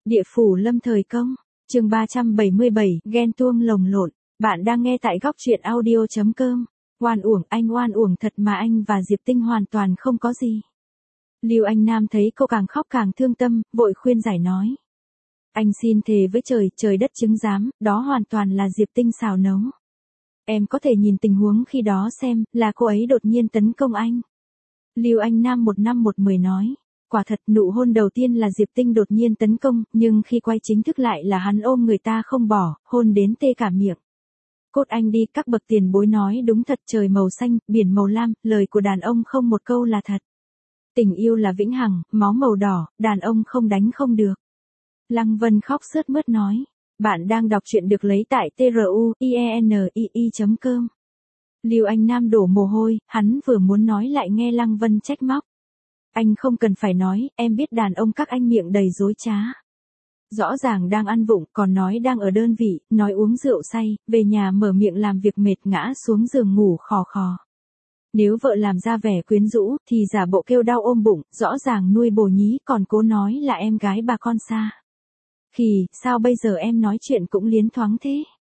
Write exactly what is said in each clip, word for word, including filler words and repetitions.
Địa phủ lâm thời công, chương ba trăm bảy mươi bảy, ghen tuông lồng lộn. Bạn đang nghe tại góc truyện audio chấm com. Oan uổng, anh oan uổng thật mà anh và Diệp Tinh hoàn toàn không có gì. Lưu Anh Nam thấy cô càng khóc càng thương tâm, vội khuyên giải nói. Anh xin thề với trời, trời đất chứng giám, đó hoàn toàn là Diệp Tinh xào nấu. Em có thể nhìn tình huống khi đó xem, là cô ấy đột nhiên tấn công anh. Lưu Anh Nam một năm một mười nói. Quả thật nụ hôn đầu tiên là Diệp Tinh đột nhiên tấn công, nhưng khi quay chính thức lại là hắn ôm người ta không bỏ, hôn đến tê cả miệng. Cốt anh đi, các bậc tiền bối nói đúng thật, trời màu xanh, biển màu lam, lời của đàn ông không một câu là thật. Tình yêu là vĩnh hằng, máu màu đỏ, đàn ông không đánh không được. Lăng Vân khóc sướt mướt nói. Bạn đang đọc truyện được lấy tại truyenii chấm com. Lưu Anh Nam đổ mồ hôi, hắn vừa muốn nói lại nghe Lăng Vân trách móc. Anh không cần phải nói, em biết đàn ông các anh miệng đầy dối trá. Rõ ràng đang ăn vụng, còn nói đang ở đơn vị, nói uống rượu say, về nhà mở miệng làm việc mệt ngã xuống giường ngủ khò khò. Nếu vợ làm ra vẻ quyến rũ, thì giả bộ kêu đau ôm bụng, rõ ràng nuôi bồ nhí còn cố nói là em gái bà con xa. Khỉ, sao bây giờ em nói chuyện cũng liến thoáng thế?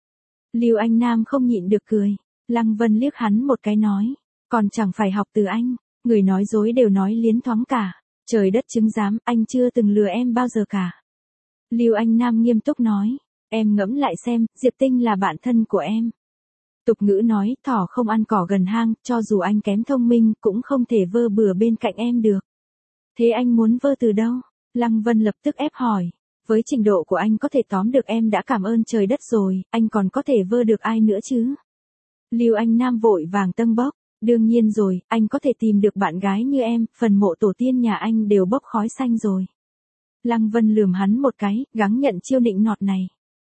Lưu Anh Nam không nhịn được cười. Lăng Vân liếc hắn một cái nói, còn chẳng phải học từ anh. Người nói dối đều nói liến thoáng cả. Trời đất chứng giám, anh chưa từng lừa em bao giờ cả. Lưu Anh Nam nghiêm túc nói. Em ngẫm lại xem, Diệp Tinh là bạn thân của em. Tục ngữ nói, thỏ không ăn cỏ gần hang, cho dù anh kém thông minh, cũng không thể vơ bừa bên cạnh em được. Thế anh muốn vơ từ đâu? Lăng Vân lập tức ép hỏi. Với trình độ của anh có thể tóm được em đã cảm ơn trời đất rồi, anh còn có thể vơ được ai nữa chứ? Lưu Anh Nam vội vàng tâng bốc. Đương nhiên rồi, anh có thể tìm được bạn gái như em, phần mộ tổ tiên nhà anh đều bốc khói xanh rồi. Lăng Vân lườm hắn một cái, gắng nhận chiêu nịnh nọt này.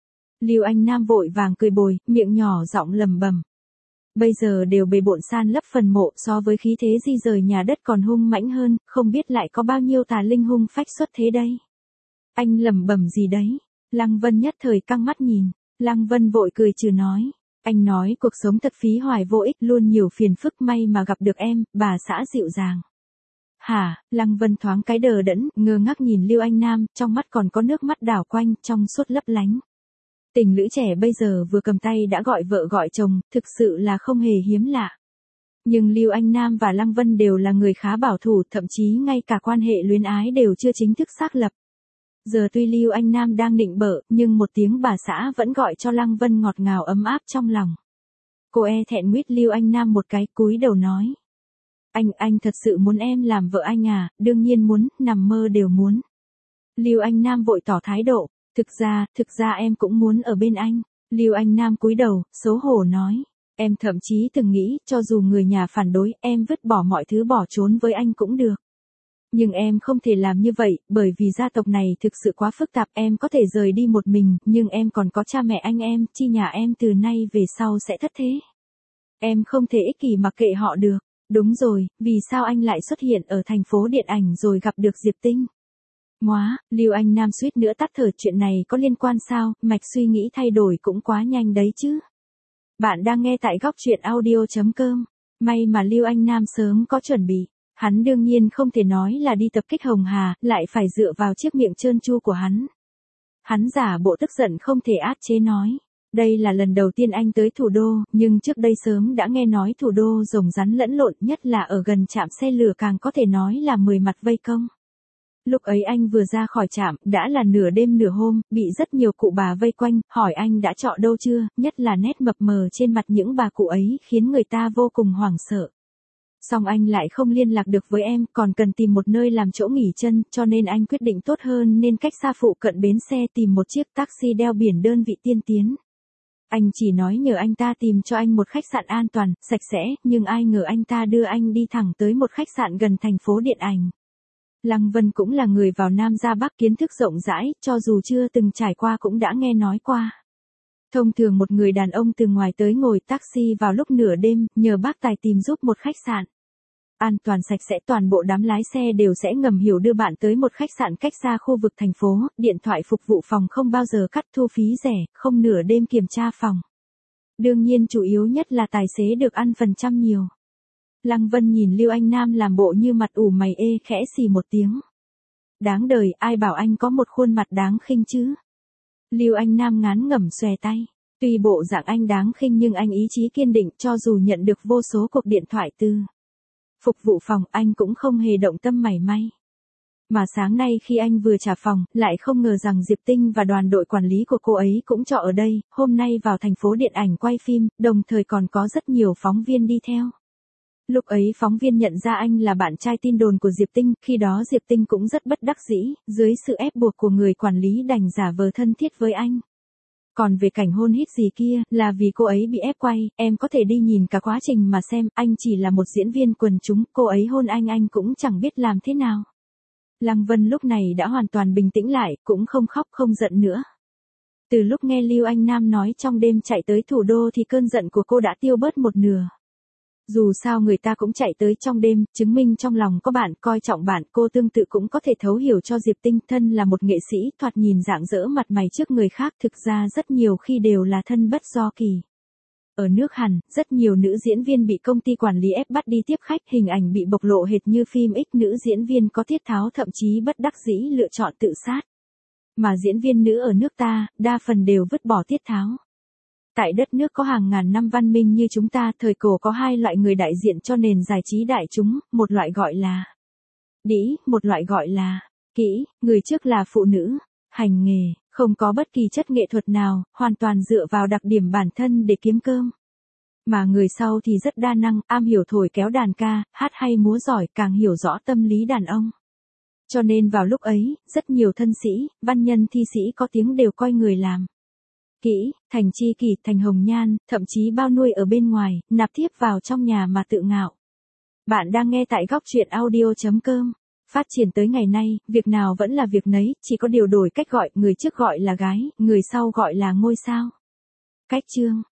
Lưu Anh Nam vội vàng cười bồi, miệng nhỏ giọng lầm bầm. Bây giờ đều bề bộn san lấp phần mộ, so với khí thế di rời nhà đất còn hung mãnh hơn, không biết lại có bao nhiêu tà linh hung phách xuất thế đây. Anh lầm bầm gì đấy? Lăng Vân nhất thời căng mắt nhìn. Lăng Vân vội cười trừ nói. Anh nói cuộc sống thật phí hoài vô ích, luôn nhiều phiền phức, may mà gặp được em, bà xã dịu dàng. Hả? Lăng Vân thoáng cái đờ đẫn, ngơ ngác nhìn Lưu Anh Nam, trong mắt còn có nước mắt đảo quanh, trong suốt lấp lánh. Tình lữ trẻ bây giờ vừa cầm tay đã gọi vợ gọi chồng, thực sự là không hề hiếm lạ. Nhưng Lưu Anh Nam và Lăng Vân đều là người khá bảo thủ, thậm chí ngay cả quan hệ luyến ái đều chưa chính thức xác lập. Giờ tuy Lưu Anh Nam đang nịnh bợ, nhưng một tiếng bà xã vẫn gọi cho Lăng Vân ngọt ngào ấm áp trong lòng. Cô e thẹn nguyết Lưu Anh Nam một cái, cúi đầu nói. Anh, anh thật sự muốn em làm vợ anh à? Đương nhiên muốn, nằm mơ đều muốn. Lưu Anh Nam vội tỏ thái độ. Thực ra, thực ra em cũng muốn ở bên anh. Lưu Anh Nam cúi đầu, xấu hổ nói. Em thậm chí từng nghĩ, cho dù người nhà phản đối, em vứt bỏ mọi thứ bỏ trốn với anh cũng được. Nhưng em không thể làm như vậy, bởi vì gia tộc này thực sự quá phức tạp, em có thể rời đi một mình, nhưng em còn có cha mẹ anh em, chi nhà em từ nay về sau sẽ thất thế. Em không thể ích kỷ mặc kệ họ được. Đúng rồi, vì sao anh lại xuất hiện ở thành phố điện ảnh rồi gặp được Diệp Tinh? Móa, Lưu Anh Nam suýt nữa tắt thở, chuyện này có liên quan sao, mạch suy nghĩ thay đổi cũng quá nhanh đấy chứ. Bạn đang nghe tại góc truyện audio chấm com. May mà Lưu Anh Nam sớm có chuẩn bị. Hắn đương nhiên không thể nói là đi tập kích Hồng Hà, lại phải dựa vào chiếc miệng trơn tru của hắn. Hắn giả bộ tức giận không thể áp chế nói. Đây là lần đầu tiên anh tới thủ đô, nhưng trước đây sớm đã nghe nói thủ đô rồng rắn lẫn lộn, nhất là ở gần trạm xe lửa càng có thể nói là mười mặt vây công. Lúc ấy anh vừa ra khỏi trạm, đã là nửa đêm nửa hôm, bị rất nhiều cụ bà vây quanh, hỏi anh đã chọn đâu chưa, nhất là nét mập mờ trên mặt những bà cụ ấy khiến người ta vô cùng hoảng sợ. Xong anh lại không liên lạc được với em, còn cần tìm một nơi làm chỗ nghỉ chân, cho nên anh quyết định tốt hơn nên cách xa phụ cận bến xe tìm một chiếc taxi đeo biển đơn vị tiên tiến. Anh chỉ nói nhờ anh ta tìm cho anh một khách sạn an toàn, sạch sẽ, nhưng ai ngờ anh ta đưa anh đi thẳng tới một khách sạn gần thành phố điện ảnh. Lăng Vân cũng là người vào Nam ra Bắc, kiến thức rộng rãi, cho dù chưa từng trải qua cũng đã nghe nói qua. Thông thường một người đàn ông từ ngoài tới ngồi taxi vào lúc nửa đêm, nhờ bác tài tìm giúp một khách sạn an toàn sạch sẽ, toàn bộ đám lái xe đều sẽ ngầm hiểu đưa bạn tới một khách sạn cách xa khu vực thành phố, điện thoại phục vụ phòng không bao giờ cắt, thu phí rẻ, không nửa đêm kiểm tra phòng. Đương nhiên chủ yếu nhất là tài xế được ăn phần trăm nhiều. Lăng Vân nhìn Lưu Anh Nam làm bộ như mặt ủ mày ê, khẽ xì một tiếng. Đáng đời, ai bảo anh có một khuôn mặt đáng khinh chứ? Lưu Anh Nam ngán ngẩm xòe tay. Tuy bộ dạng anh đáng khinh nhưng anh ý chí kiên định, cho dù nhận được vô số cuộc điện thoại từ phục vụ phòng, anh cũng không hề động tâm mảy may. Mà sáng nay khi anh vừa trả phòng, lại không ngờ rằng Diệp Tinh và đoàn đội quản lý của cô ấy cũng trọ ở đây, hôm nay vào thành phố điện ảnh quay phim, đồng thời còn có rất nhiều phóng viên đi theo. Lúc ấy phóng viên nhận ra anh là bạn trai tin đồn của Diệp Tinh, khi đó Diệp Tinh cũng rất bất đắc dĩ, dưới sự ép buộc của người quản lý đành giả vờ thân thiết với anh. Còn về cảnh hôn hít gì kia, là vì cô ấy bị ép quay, em có thể đi nhìn cả quá trình mà xem, anh chỉ là một diễn viên quần chúng, cô ấy hôn anh anh cũng chẳng biết làm thế nào. Lăng Vân lúc này đã hoàn toàn bình tĩnh lại, cũng không khóc không giận nữa. Từ lúc nghe Lưu Anh Nam nói trong đêm chạy tới thủ đô thì cơn giận của cô đã tiêu bớt một nửa. Dù sao người ta cũng chạy tới trong đêm, chứng minh trong lòng có bạn, coi trọng bạn, cô tương tự cũng có thể thấu hiểu cho Diệp Tinh, thân là một nghệ sĩ, thoạt nhìn rạng rỡ mặt mày trước người khác, thực ra rất nhiều khi đều là thân bất do kỳ. Ở nước Hàn, rất nhiều nữ diễn viên bị công ty quản lý ép bắt đi tiếp khách, hình ảnh bị bộc lộ hệt như phim X, nữ diễn viên có tiết tháo thậm chí bất đắc dĩ lựa chọn tự sát. Mà diễn viên nữ ở nước ta, đa phần đều vứt bỏ tiết tháo. Tại đất nước có hàng ngàn năm văn minh như chúng ta, thời cổ có hai loại người đại diện cho nền giải trí đại chúng, một loại gọi là đĩ, một loại gọi là kỹ, người trước là phụ nữ, hành nghề, không có bất kỳ chất nghệ thuật nào, hoàn toàn dựa vào đặc điểm bản thân để kiếm cơm. Mà người sau thì rất đa năng, am hiểu thổi kéo đàn ca, hát hay múa giỏi, càng hiểu rõ tâm lý đàn ông. Cho nên vào lúc ấy, rất nhiều thân sĩ, văn nhân thi sĩ có tiếng đều coi người làm kỹ, thành chi kỷ, thành hồng nhan, thậm chí bao nuôi ở bên ngoài, nạp thiếp vào trong nhà mà tự ngạo. Bạn đang nghe tại góc truyện audio chấm com. Phát triển tới ngày nay, việc nào vẫn là việc nấy, chỉ có điều đổi cách gọi, người trước gọi là gái, người sau gọi là ngôi sao. Cách chương